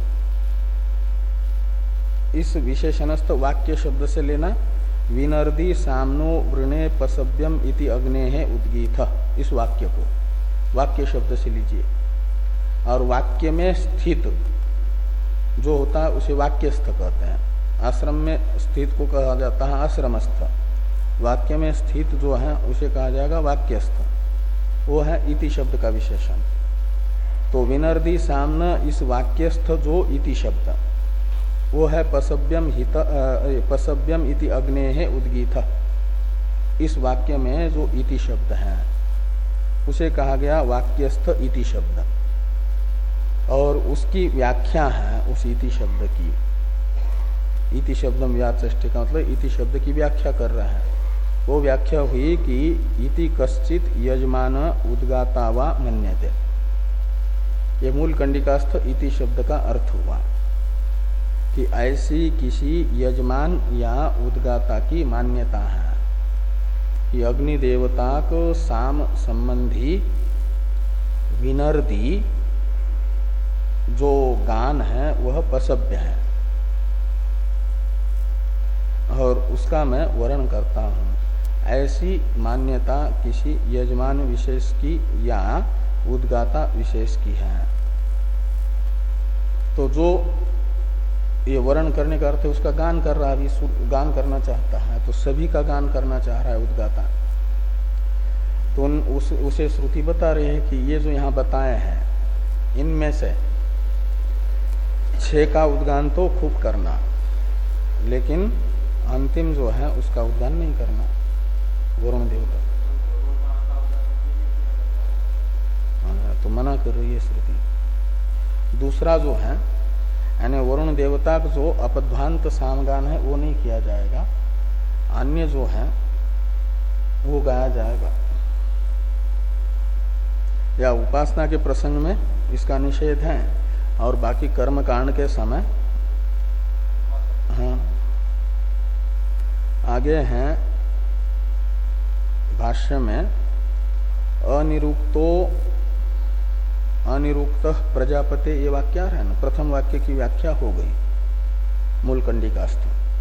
इस विशेषणस्थ वाक्य शब्द से लेना विनर्दी सामनो वृणे पसव्यम इति अग्नेहे उद्गीत, इस वाक्य को वाक्य शब्द से लीजिए। और वाक्य में स्थित जो होता है उसे वाक्यस्थ कहते हैं। आश्रम में स्थित को कहा जाता है आश्रमस्थ, वाक्य में स्थित जो है उसे कहा जाएगा वाक्यस्थ, वो है इति शब्द का विशेषण। तो विनर्दी सामना इस वाक्यस्थ जो इति शब्द वो है पसव्यम हित पसव्यम इति अग्नेहे उद्गीत, इस वाक्य में जो इति शब्द है उसे कहा गया वाक्यस्थ इति शब्द। और उसकी व्याख्या है उस इति शब्द की, इति शब्दम व्याचष्टे का मतलब इति शब्द की व्याख्या कर रहा है। वो व्याख्या हुई कि इति कश्चित यजमान उद्गाता वा मन्यते, ये मूल कंडिकास्थ इति शब्द का अर्थ हुआ कि ऐसी किसी यजमान या उद्गाता की मान्यता है कि अग्नि देवता को साम संबंधी विनर्दी जो गान है वह पसव्य है और उसका मैं वर्ण करता हूँ। ऐसी मान्यता किसी यजमान विशेष की या उद्गाता विशेष की है। तो जो ये वर्ण करने का अर्थ है उसका गान कर रहा है, अभी गान करना चाहता है, तो सभी का गान करना चाह रहा है उद्गाता। तो उस, उसे श्रुति बता रही है कि ये जो यहाँ बताए हैं इनमें से छह का उद्गान तो खूब करना, लेकिन अंतिम जो है उसका उद्गान नहीं करना, वरुण देव का। तो मना कर रही है श्रुति। दूसरा जो है यानी वरुण देवता का जो अपध्वांत सामगान है वो नहीं किया जाएगा, अन्य जो है वो गाया जाएगा। या उपासना के प्रसंग में इसका निषेध है और बाकी कर्म कांड के समय हाँ आगे हैं भाष्य में अनिरुक्तो अनिरुक्त प्रजापते ये वाक्य है ना, प्रथम वाक्य की व्याख्या हो गई मूल कंडिकास्थ।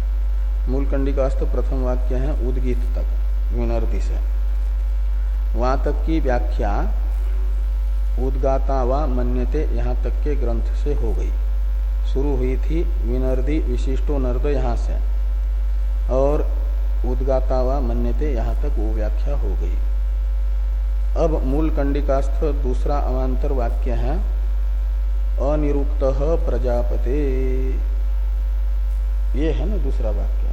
मूल कंडिकास्थ प्रथम वाक्य है उद्गीत तक विनर्दी से, वहां तक की व्याख्या उद्गाता वा मन्यते यहाँ तक के ग्रंथ से हो गई। शुरू हुई थी विनर्दी विशिष्टो नर्द यहाँ से, और उद्गाता वा मन्यते यहाँ तक वो व्याख्या हो गई। अब मूल कंडिकास्थ दूसरा अवान्तर वाक्य है अनिरुक्त प्रजापते, ये है ना दूसरा वाक्य।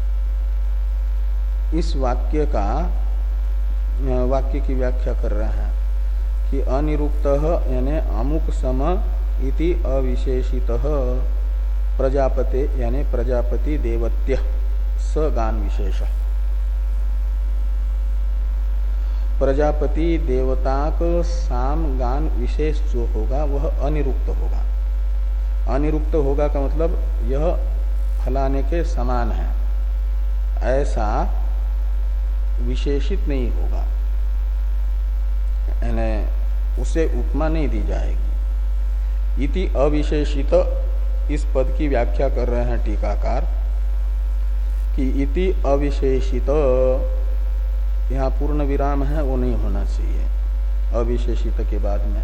इस वाक्य का वाक्य की व्याख्या कर रहे हैं कि अनिरुक्त यानी अमुक सम इति अविशेषित प्रजापते यानी प्रजापति देवत्य स गान विशेष। प्रजापति देवता को साम गान विशेष जो होगा वह अनिरुक्त होगा। अनिरुक्त होगा का मतलब यह फलाने के समान है ऐसा विशेषित नहीं होगा, यानी उसे उपमा नहीं दी जाएगी। इति अविशेषित इस पद की व्याख्या कर रहे हैं टीकाकार कि इति अविशेषित, यहाँ पूर्ण विराम है वो नहीं होना चाहिए अविशेषित के बाद में।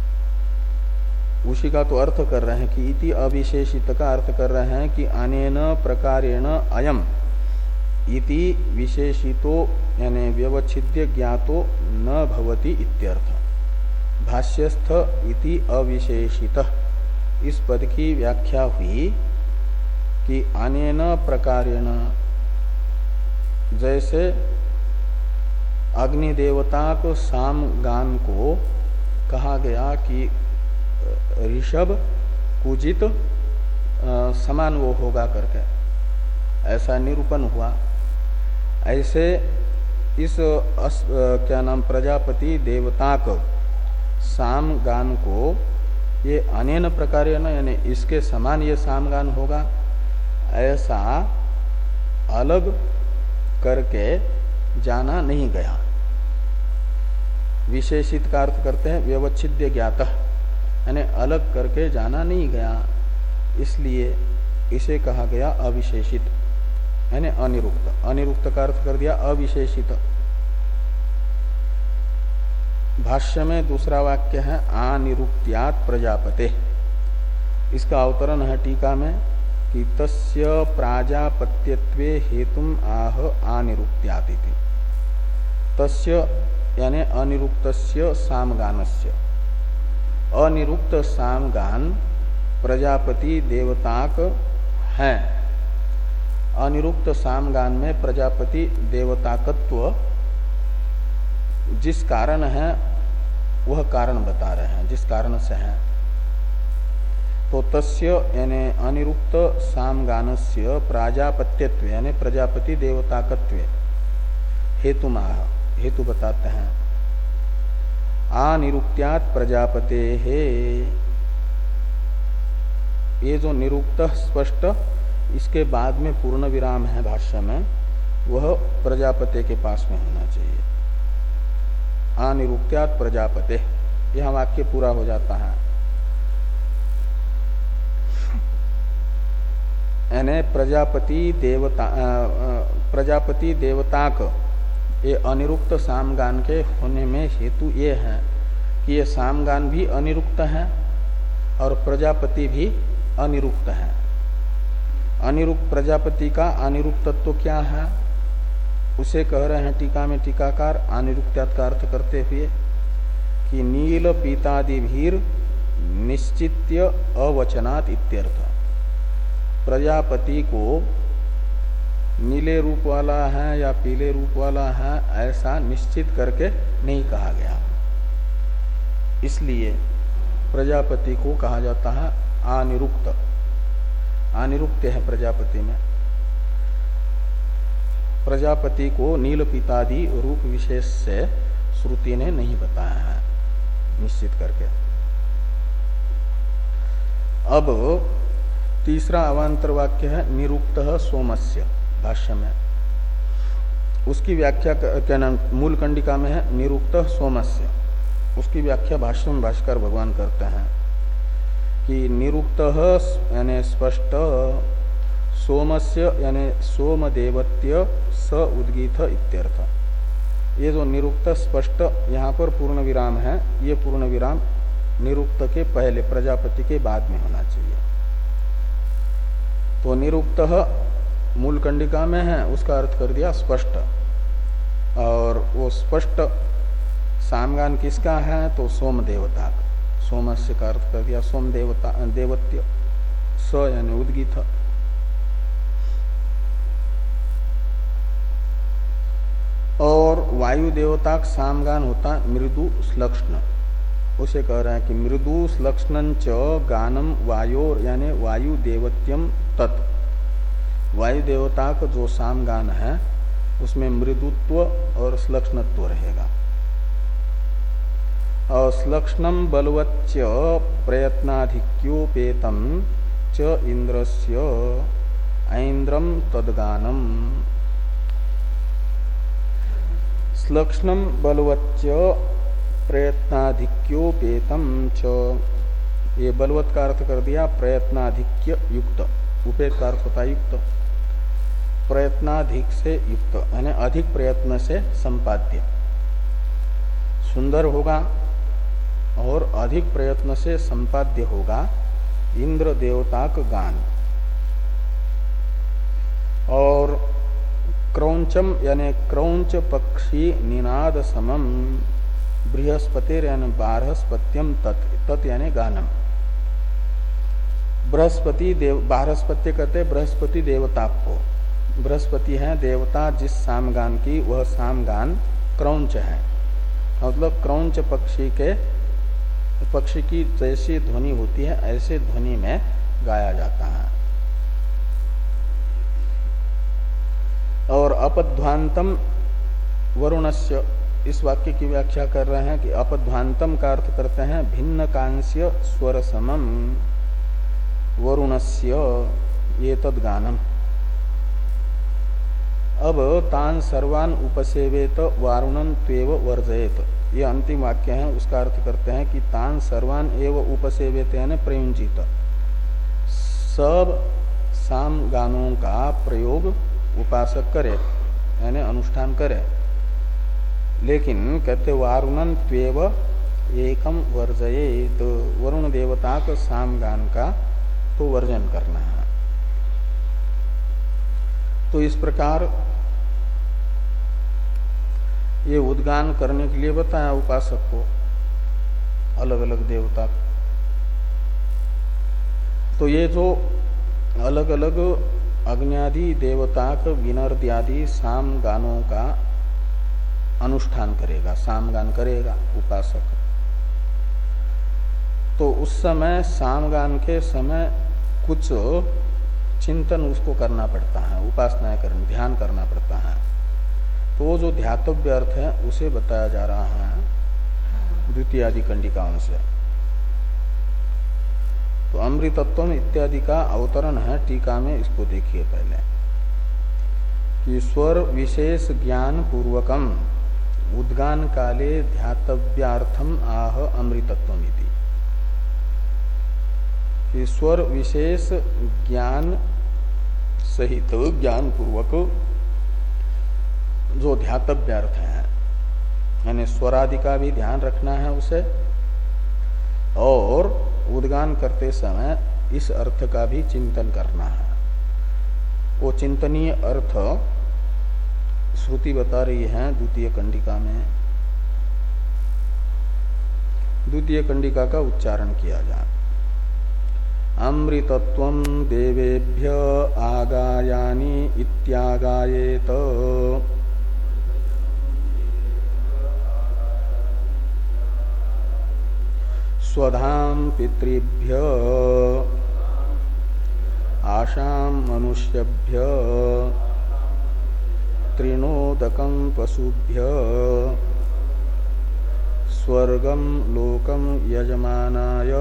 उसी का तो अर्थ कर रहे हैं कि इति अविशेषित का अर्थ कर रहे हैं कि अनेन प्रकारेण अयम इति विशेषितो यानी व्यवच्छिद्य ज्ञातो न भवति इत्यर्थ। भाष्यस्थ इति अविशेषित इस पद की व्याख्या हुई कि अनेन प्रकारेण, जैसे अग्निदेवता को साम गान को कहा गया कि ऋषभ कुजित समान वो होगा करके ऐसा निरूपण हुआ। ऐसे इस अस, क्या नाम प्रजापति देवता को साम गान को ये अनेन प्रकारेण यानी इसके समान ये साम गान होगा ऐसा अलग करके जाना नहीं गया। विशेषित का अर्थ करते हैं व्यवच्छिद्य ज्ञात, यानी अलग करके जाना नहीं गया, इसलिए इसे कहा गया अविशेषित यानी अनिरुक्त। अनिरुक्त का अर्थ कर दिया अविशेषित। भाष्य में दूसरा वाक्य है अनिरुक्त्यात् प्रजापते। इसका अवतरण है टीका में कि तस्य प्राजापत्यत्वे हेतुम आह अनिरुक्त्यात् इति। तस्य यानी अनिरुक्तस्य सामगानस्य, अनिरुक्त सामगान प्रजापति देवताक है। अनिरुक्त सामगान में प्रजापति देवताकत्व जिस कारण है वह कारण बता रहे हैं, जिस कारण से है। तो तस्य यानी अनिरुक्त सामगानस्य प्राजापत्यत्व यानी प्रजापति देवताकत्व हेतुमाह, हेतु बताते हैं। अनिरुक्त्यात् प्रजापते है, ये जो निरुक्त स्पष्ट इसके बाद में पूर्ण विराम है भाष्य में, वह प्रजापति के पास में होना चाहिए। अनिरुक्त्यात् प्रजापते, यह वाक्य पूरा हो जाता है। यानी प्रजापति देवता प्रजापति देवताक ये अनिरुक्त सामगान के होने में हेतु ये है कि ये सामगान भी अनिरुक्त है और प्रजापति भी अनिरुक्त है। अनिरुक्त प्रजापति का अनिरुक्तत्व क्या है उसे कह रहे हैं टीका में टीकाकार अनिरुक्त्यात् का अर्थ करते हुए कि नील पीतादिभीर निश्चित्य अवचनात् इत्यर्थ। प्रजापति को नीले रूप वाला है या पीले रूप वाला है ऐसा निश्चित करके नहीं कहा गया, इसलिए प्रजापति को कहा जाता है अनिरुक्त। अनिरुक्त है प्रजापति में। प्रजापति को नील पीतादि रूप विशेष से श्रुति ने नहीं बताया है निश्चित करके। अब तीसरा अवान्तर वाक्य है निरुक्त सोमस्य भाष्य में। उसकी व्याख्या क्या नाम मूल कंडिका में है निरुक्त सोमस्य। उसकी व्याख्या भाष्य में भाष्कर भगवान करते हैं कि निरुक्त यानी स्पष्ट सोमस्य यानी सोमदेवत्य स उद्गीत इत्यर्थ। ये जो निरुक्त स्पष्ट यहाँ पर पूर्ण विराम है, ये पूर्ण विराम निरुक्त के पहले प्रजापति के बाद में होना चाहिए। तो निरुक्त मूल कंडिका में है, उसका अर्थ कर दिया स्पष्ट। और वो स्पष्ट सामगान किसका है? तो सोम देवता का। सोमस्य का अर्थ कर दिया सोम देवता देवत्य, स यानी उद्गीत। और वायु देवता का सामगान होता मृदु श्लक्ष्ण। उसे कह रहे हैं कि मृदु श्लक्ष्णं च गानम वायोर यानी वायु देवत्यम तत्। वायु देवता का जो सामगान है उसमें मृदुत्व और श्लक्ष्णत्व रहेगा। और श्लक्ष्णम बलवच्च प्रयत्नाधिक्योपेतम च इंद्रस्य ऐन्द्रम तद्गानम। श्लक्ष्णम बलवच्च प्रयत्नाधिक्योपेतम च, ये बलवत का अर्थ कर दिया प्रयत्नाधिक्य युक्त। उपेत का अर्थ होता युक्त, प्रयत्नाधिक से युक्त यानी अधिक प्रयत्न से संपाद्य। सुंदर होगा और अधिक प्रयत्न से संपाद्य होगा इंद्र देवता का गान। और क्रौंचम यानी क्रौंच पक्षी निनाद समम बृहस्पतिर यानी बारहस्पत्यम तत्, तत् यानी गानम। बृहस्पति देव बारहस्पत्य कहते बृहस्पति देवता को। बृहस्पति है देवता जिस सामगान की, वह सामगान क्रौंच है। मतलब क्रौंच पक्षी के पक्षी की जैसी ध्वनि होती है ऐसे ध्वनि में गाया जाता है। और अपध्वांतम वरुणस्य, इस वाक्य की व्याख्या कर रहे हैं कि अपध्वांतम का अर्थ करते हैं भिन्न कांस्य स्वर समम वरुणस्य ये तद्गानम। अब तान सर्वान उपसेवेत वारुणन त्वेव वर्जयेत, ये अंतिम वाक्य है, उसका अर्थ करते हैं कि तान सर्वान एव उपसेवेत यानी प्रयुंजित, सब साम गानों का प्रयोग उपासक करे यानी अनुष्ठान करे। लेकिन कहते वारुणन त्वेव एकम वर्जयेत, तो वरुण देवता का साम गान का तो वर्जन करना है। तो इस प्रकार ये उद्गान करने के लिए बताया उपासक को अलग अलग देवता। तो ये जो अलग अलग अग्न्यादि देवता का विनर्द्यादि साम गानों का अनुष्ठान करेगा, सामगान करेगा उपासक, तो उस समय सामगान के समय कुछ चिंतन उसको करना पड़ता है, उपासना करना, ध्यान करना पड़ता है। तो वो जो ध्यातव्य अर्थ है उसे बताया जा रहा है द्वितीय आदि कंडिकाओं से। तो अमृतत्व इत्यादि का अवतरण है टीका में, इसको देखिए पहले कि स्वर विशेष ज्ञान पूर्वकम उद्गान काले ध्यातव्यार्थम आह अमृतत्वमिति। कि स्वर विशेष ज्ञान सहित ज्ञान पूर्वक जो ध्यातव्यार्थ है, यानी स्वरादि का भी ध्यान रखना है उसे, और उद्गान करते समय इस अर्थ का भी चिंतन करना है। वो चिंतनीय अर्थ श्रुति बता रही है द्वितीय कंडिका में। द्वितीय कंडिका का उच्चारण किया जाए। अमृतत्वं देवेभ्य आगायानि इत्यागायेत स्वधाम पितृभ्य आशां मनुष्यभ्य त्रिणोदकं पशुभ्य स्वर्गं लोकं यजमानाय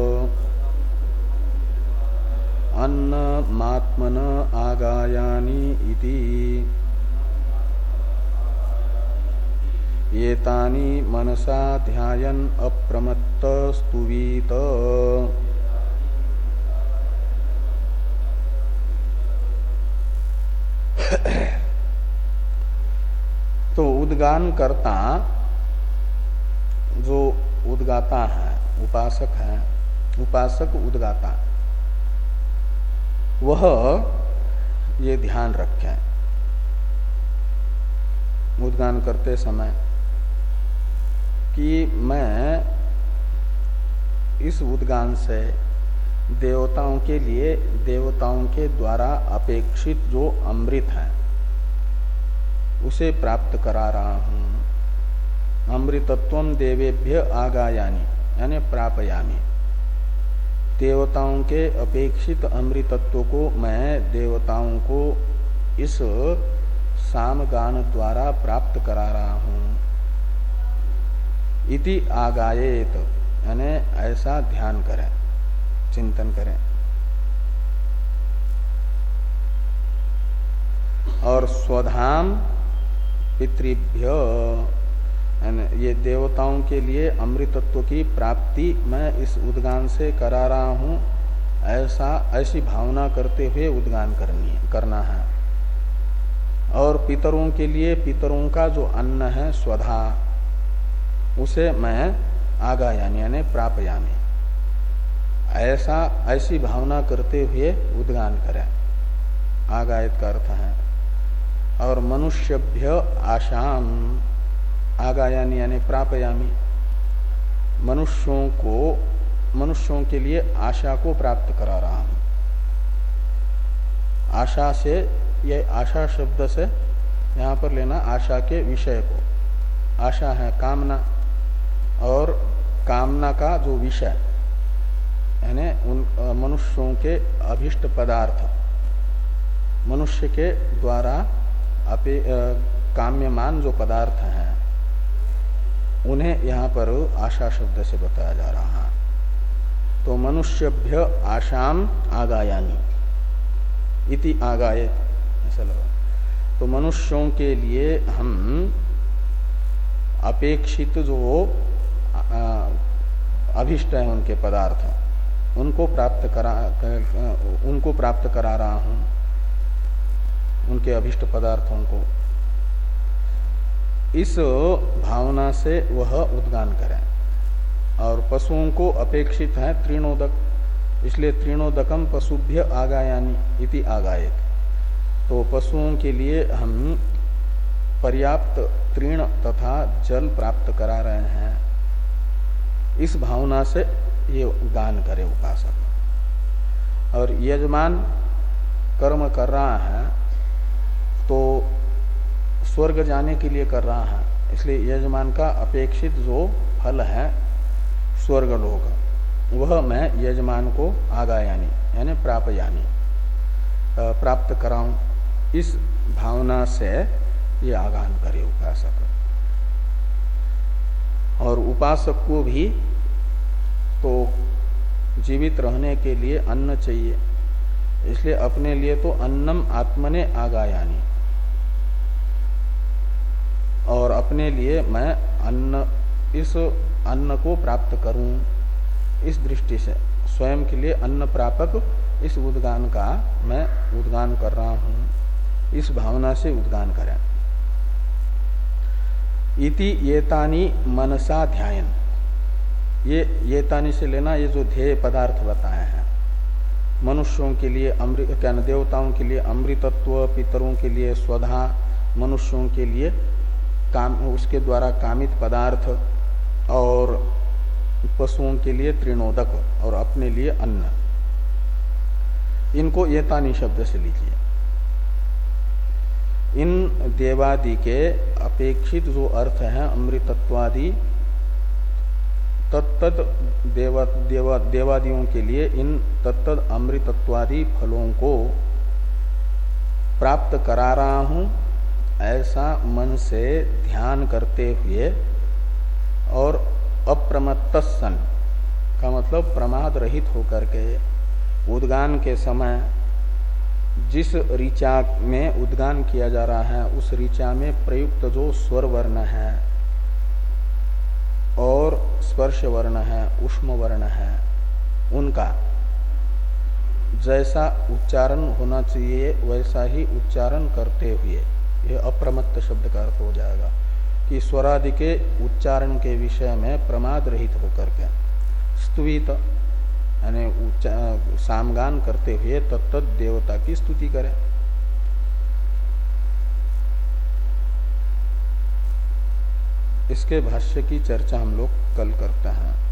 अन्नमात्मन आगायानि इति एतानि मनसा ध्यायन् अप्रमत्त स्तुवीत। उद्गान करता जो उद्गाता है, उपासक है, उपासक उद्गाता, वह ये ध्यान रखें उद्गान करते समय कि मैं इस उद्गान से देवताओं के लिए, देवताओं के द्वारा अपेक्षित जो अमृत है उसे प्राप्त करा रहा हूं। अमृतत्वम देवेभ्य आगायानि यानी प्रापयामि। देवताओं के अपेक्षित अमृतत्व को मैं देवताओं को इस सामगान द्वारा प्राप्त करा रहा हूं। इति आगायेत यानी ऐसा ध्यान करें, चिंतन करें। और स्वधाम पितृभ्य ये देवताओं के लिए अमृतत्व की प्राप्ति मैं इस उद्गान से करा रहा हूं, ऐसा ऐसी भावना करते हुए उद्गान करनी करना है। और पितरों के लिए पितरों का जो अन्न है स्वधा, उसे मैं आगायानि यानी प्रापयामि, ऐसा ऐसी भावना करते हुए उद्गान करें। आगायत का अर्थ है। और मनुष्यभ्य आशाम, आगायानि यानी प्रापयामि, मनुष्यों को मनुष्यों के लिए आशा को प्राप्त करा रहा हूं। आशा से, यह आशा शब्द से यहाँ पर लेना आशा के विषय को। आशा है कामना, और कामना का जो विषय यानी उन मनुष्यों के अभिष्ट पदार्थ, मनुष्य के द्वारा अपे काम्यमान जो पदार्थ हैं उन्हें यहाँ पर आशा शब्द से बताया जा रहा है। तो मनुष्यभ्य आशाम आगायानि इति आगाये, ऐसा लगा। तो मनुष्यों के लिए हम अपेक्षित जो अभिष्ट है उनके पदार्थ, उनको प्राप्त करा उनको प्राप्त करा रहा हूं, उनके अभिष्ट पदार्थों को। इस भावना से वह उद्गान करें। और पशुओं को अपेक्षित है तृणोदक, इसलिए तृणोदकम पशुभ्य आगायानि इति आगायेत। तो पशुओं के लिए हम पर्याप्त तृण तथा जल प्राप्त करा रहे हैं, इस भावना से ये गान करे उपासक। और यजमान कर्म कर रहा है तो स्वर्ग जाने के लिए कर रहा है, इसलिए यजमान का अपेक्षित जो फल है स्वर्ग लोक, वह मैं यजमान को आगायानि यानी प्रापयामि प्राप्त कराऊं, इस भावना से ये आगान करे उपासक। और उपासक को भी तो जीवित रहने के लिए अन्न चाहिए, इसलिए अपने लिए तो अन्नम आत्मने आगायानि, और अपने लिए मैं अन्न, इस अन्न को प्राप्त करूं, इस दृष्टि से स्वयं के लिए अन्न प्रापक इस उद्गान का मैं उद्गान कर रहा हूं, इस भावना से उद्गान करें। इति येतानि मनसा ध्यायन, ये येतानि से लेना ये जो ध्येय पदार्थ बताए हैं, मनुष्यों के लिए अमृत, क्या न देवताओं के लिए अमृतत्व, पितरों के लिए स्वधा, मनुष्यों के लिए काम, उसके द्वारा कामित पदार्थ, और पशुओं के लिए तृणोदक, और अपने लिए अन्न, इनको येतानि शब्द से लीजिए। इन देवादि के अपेक्षित जो अर्थ है अमृतत्वादि, तत्त देव, देव, देवादियों के लिए इन तत्त अमृतत्वादि फलों को प्राप्त करा रहा हूं, ऐसा मन से ध्यान करते हुए, और अप्रमत्त सन का मतलब प्रमाद रहित होकर के उद्गान के समय जिस ऋचा में उद्गान किया जा रहा है उस ऋचा में प्रयुक्त जो स्वर वर्ण है और स्पर्श वर्ण है, ऊष्म वर्ण है, उनका जैसा उच्चारण होना चाहिए वैसा ही उच्चारण करते हुए, यह अप्रमत्त शब्द का अर्थ हो जाएगा। कि स्वरादि के उच्चारण के विषय में प्रमाद रहित होकर के स्तुवित यानी सामगान करते हुए तत्त देवता की स्तुति करें। इसके भाष्य की चर्चा हम लोग कल करते हैं।